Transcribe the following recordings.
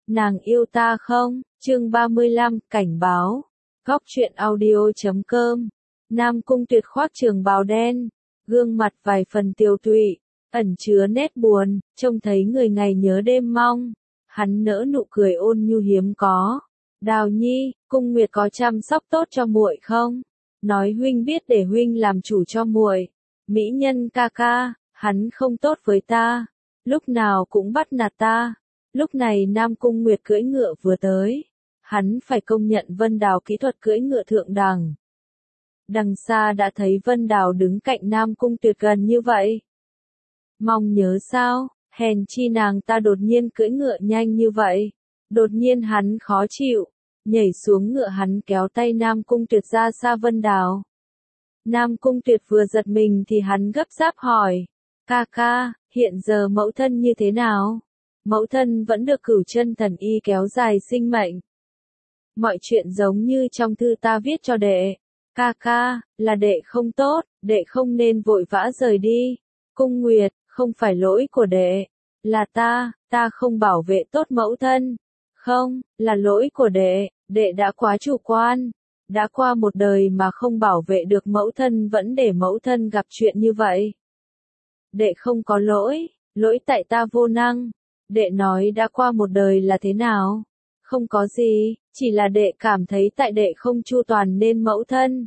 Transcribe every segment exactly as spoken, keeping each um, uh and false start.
Nàng yêu ta không? Chương ba mươi lăm, cảnh báo. Góc truyện audio chấm com. Nam Cung Tuyệt khoác trường bào đen, gương mặt vài phần tiều tụy, ẩn chứa nét buồn, trông thấy người ngày nhớ đêm mong. Hắn nở nụ cười ôn nhu hiếm có. Đào Nhi, Cung Nguyệt có chăm sóc tốt cho muội không? Nói huynh biết để huynh làm chủ cho muội. Mỹ nhân ca ca, hắn không tốt với ta, lúc nào cũng bắt nạt ta. Lúc này Nam Cung Nguyệt cưỡi ngựa vừa tới, hắn phải công nhận Vân Đào kỹ thuật cưỡi ngựa thượng đẳng. Đằng xa đã thấy Vân Đào đứng cạnh Nam Cung Tuyệt gần như vậy. Mong nhớ sao, hèn chi nàng ta đột nhiên cưỡi ngựa nhanh như vậy. Đột nhiên hắn khó chịu, nhảy xuống ngựa hắn kéo tay Nam Cung Tuyệt ra xa Vân Đào. Nam Cung Tuyệt vừa giật mình thì hắn gấp gáp hỏi, ca ca, hiện giờ mẫu thân như thế nào? Mẫu thân vẫn được Cửu Chân Thần Y kéo dài sinh mệnh. Mọi chuyện giống như trong thư ta viết cho đệ. Ca ca, là đệ không tốt, đệ không nên vội vã rời đi. Cung Nguyệt, không phải lỗi của đệ, là ta, ta không bảo vệ tốt mẫu thân. Không, là lỗi của đệ, đệ đã quá chủ quan. Đã qua một đời mà không bảo vệ được mẫu thân vẫn để mẫu thân gặp chuyện như vậy. Đệ không có lỗi, lỗi tại ta vô năng. Đệ nói đã qua một đời là thế nào? Không có gì, chỉ là đệ cảm thấy tại đệ không chu toàn nên mẫu thân.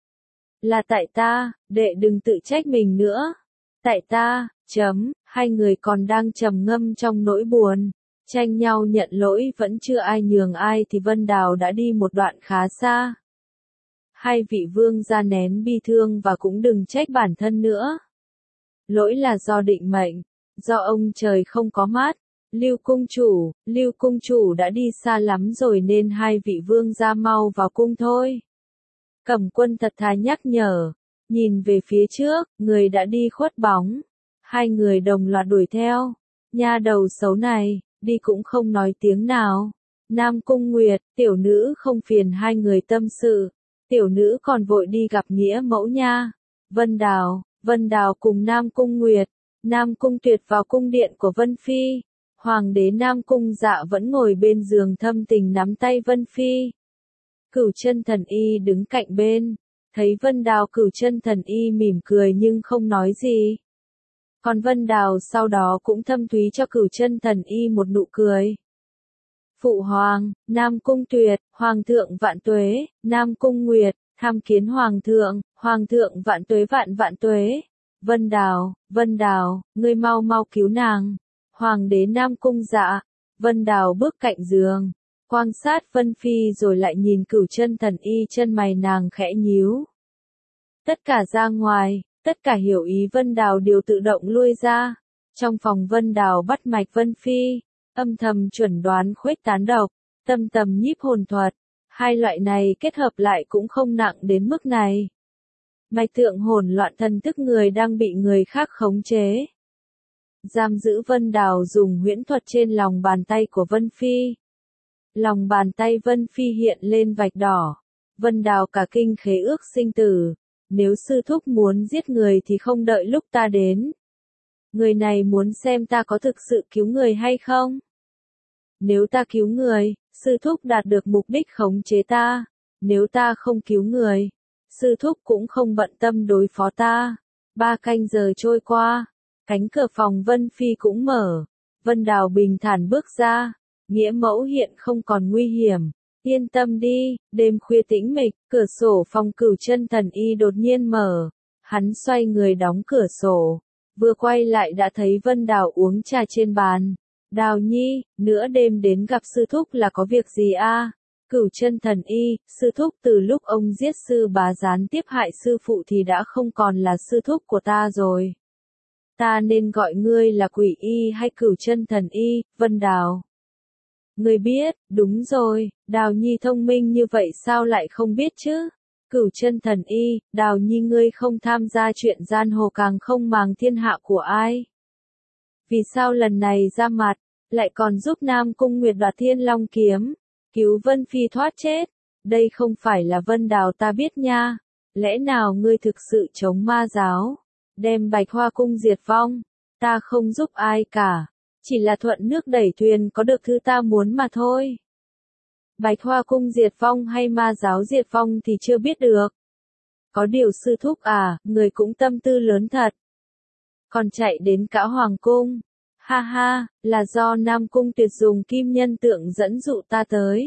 Là tại ta, đệ đừng tự trách mình nữa. Tại ta, chấm, hai người còn đang trầm ngâm trong nỗi buồn, tranh nhau nhận lỗi vẫn chưa ai nhường ai thì Vân Đào đã đi một đoạn khá xa. Hai vị vương gia nén bi thương và cũng đừng trách bản thân nữa. Lỗi là do định mệnh, do ông trời không có mắt. Lưu cung chủ, Lưu cung chủ đã đi xa lắm rồi nên hai vị vương gia mau vào cung thôi. Cẩm Quân thật thà nhắc nhở, nhìn về phía trước, người đã đi khuất bóng. Hai người đồng loạt đuổi theo. Nha đầu xấu này, đi cũng không nói tiếng nào. Nam Cung Nguyệt, tiểu nữ không phiền hai người tâm sự. Tiểu nữ còn vội đi gặp nghĩa mẫu nha. Vân Đào, Vân Đào cùng Nam Cung Nguyệt, Nam Cung Tuyệt vào cung điện của Vân Phi. Hoàng đế Nam Cung Dạ vẫn ngồi bên giường thâm tình nắm tay Vân Phi. Cửu Chân Thần Y đứng cạnh bên, thấy Vân Đào Cửu Chân Thần Y mỉm cười nhưng không nói gì. Còn Vân Đào sau đó cũng thâm thúy cho Cửu Chân Thần Y một nụ cười. Phụ Hoàng, Nam Cung Tuyệt, Hoàng thượng vạn tuế, Nam Cung Nguyệt, tham kiến Hoàng thượng, Hoàng thượng vạn tuế vạn vạn tuế. Vân Đào, Vân Đào, ngươi mau mau cứu nàng. Hoàng đế Nam Cung Dạ, Vân Đào bước cạnh giường, quan sát Vân Phi rồi lại nhìn Cửu Chân Thần Y, chân mày nàng khẽ nhíu. Tất cả ra ngoài, tất cả hiểu ý Vân Đào đều tự động lui ra. Trong phòng Vân Đào bắt mạch Vân Phi, âm thầm chuẩn đoán khuếch tán độc, tâm tầm nhiếp hồn thuật. Hai loại này kết hợp lại cũng không nặng đến mức này. Mạch tượng hỗn loạn thần thức người đang bị người khác khống chế. Giam giữ Vân Đào dùng huyễn thuật trên lòng bàn tay của Vân Phi. Lòng bàn tay Vân Phi hiện lên vạch đỏ. Vân Đào cả kinh khế ước sinh tử. Nếu sư thúc muốn giết người thì không đợi lúc ta đến. Người này muốn xem ta có thực sự cứu người hay không? Nếu ta cứu người, sư thúc đạt được mục đích khống chế ta. Nếu ta không cứu người, sư thúc cũng không bận tâm đối phó ta. Ba canh giờ trôi qua. Cánh cửa phòng Vân Phi cũng mở. Vân Đào bình thản bước ra. Nghĩa mẫu hiện không còn nguy hiểm. Yên tâm đi, đêm khuya tĩnh mịch, cửa sổ phòng Cửu Chân Thần Y đột nhiên mở. Hắn xoay người đóng cửa sổ. Vừa quay lại đã thấy Vân Đào uống trà trên bàn. Đào Nhi, nửa đêm đến gặp sư thúc là có việc gì a? À? Cửu Chân Thần Y, sư thúc từ lúc ông giết sư bá gián tiếp hại sư phụ thì đã không còn là sư thúc của ta rồi. Ta nên gọi ngươi là Quỷ Y hay Cửu Chân Thần Y, Vân Đào? Ngươi biết, đúng rồi, Đào Nhi thông minh như vậy sao lại không biết chứ? Cửu Chân Thần Y, Đào Nhi ngươi không tham gia chuyện giang hồ càng không màng thiên hạ của ai. Vì sao lần này ra mặt, lại còn giúp Nam Cung Nguyệt đoạt Thiên Long kiếm, cứu Vân Phi thoát chết? Đây không phải là Vân Đào ta biết nha. Lẽ nào ngươi thực sự chống ma giáo? Đem Bạch Hoa Cung diệt vong, ta không giúp ai cả. Chỉ là thuận nước đẩy thuyền có được thứ ta muốn mà thôi. Bạch Hoa Cung diệt vong hay ma giáo diệt vong thì chưa biết được. Có điều sư thúc à, người cũng tâm tư lớn thật. Còn chạy đến cả Hoàng Cung. Ha ha, là do Nam Cung Tuyệt dùng kim nhân tượng dẫn dụ ta tới.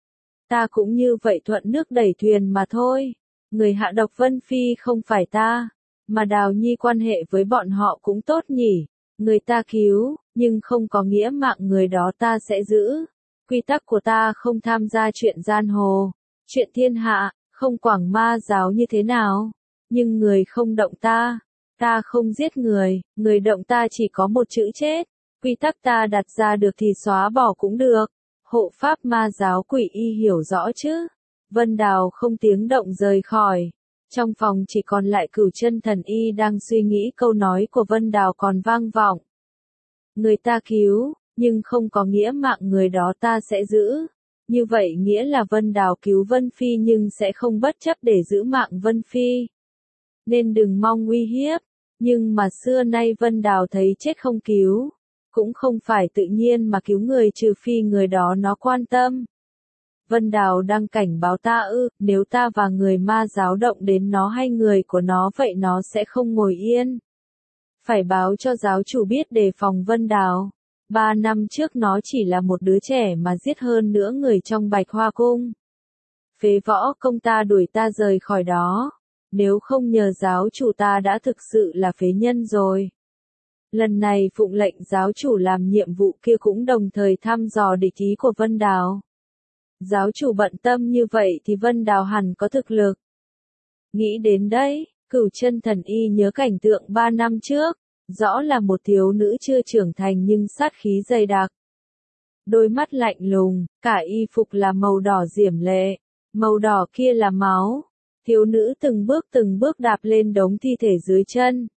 Ta cũng như vậy thuận nước đẩy thuyền mà thôi. Người hạ độc Vân Phi không phải ta, mà Đào Nhi quan hệ với bọn họ cũng tốt nhỉ. Người ta cứu, nhưng không có nghĩa mạng người đó ta sẽ giữ. Quy tắc của ta không tham gia chuyện giang hồ, chuyện thiên hạ, không quảng ma giáo như thế nào. Nhưng người không động ta, ta không giết người, người động ta chỉ có một chữ chết. Quy tắc ta đặt ra được thì xóa bỏ cũng được. Hộ pháp ma giáo Quỷ Y hiểu rõ chứ. Vân Đào không tiếng động rời khỏi. Trong phòng chỉ còn lại Cửu Chân Thần Y đang suy nghĩ câu nói của Vân Đào còn vang vọng. Người ta cứu, nhưng không có nghĩa mạng người đó ta sẽ giữ. Như vậy nghĩa là Vân Đào cứu Vân Phi nhưng sẽ không bất chấp để giữ mạng Vân Phi. Nên đừng mong uy hiếp. Nhưng mà xưa nay Vân Đào thấy chết không cứu. Cũng không phải tự nhiên mà cứu người trừ phi người đó nó quan tâm. Vân Đào đang cảnh báo ta ư, nếu ta và người ma giáo động đến nó hay người của nó vậy nó sẽ không ngồi yên. Phải báo cho giáo chủ biết đề phòng Vân Đào. Ba năm trước nó chỉ là một đứa trẻ mà giết hơn nữa người trong Bạch Hoa Cung. Phế Võ Công ta đuổi ta rời khỏi đó. Nếu không nhờ giáo chủ ta đã thực sự là phế nhân rồi. Lần này phụng lệnh giáo chủ làm nhiệm vụ kia cũng đồng thời thăm dò địch ý của Vân Đào. Giáo chủ bận tâm như vậy thì Vân Đào hẳn có thực lực. Nghĩ đến đấy, Cửu Chân Thần Y nhớ cảnh tượng ba năm trước, rõ là một thiếu nữ chưa trưởng thành nhưng sát khí dày đặc. Đôi mắt lạnh lùng, cả y phục là màu đỏ diễm lệ, màu đỏ kia là máu. Thiếu nữ từng bước từng bước đạp lên đống thi thể dưới chân.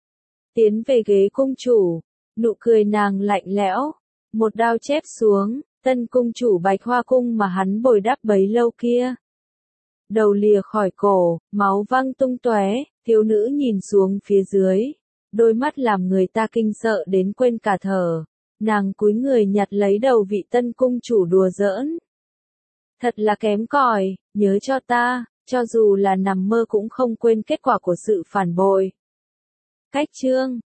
Tiến về ghế cung chủ, nụ cười nàng lạnh lẽo, một đao chép xuống, tân cung chủ Bạch Hoa Cung mà hắn bồi đắp bấy lâu kia. Đầu lìa khỏi cổ, máu văng tung tóe, thiếu nữ nhìn xuống phía dưới, đôi mắt làm người ta kinh sợ đến quên cả thở. Nàng cúi người nhặt lấy đầu vị tân cung chủ đùa giỡn. Thật là kém cỏi, nhớ cho ta, cho dù là nằm mơ cũng không quên kết quả của sự phản bội. Cách chương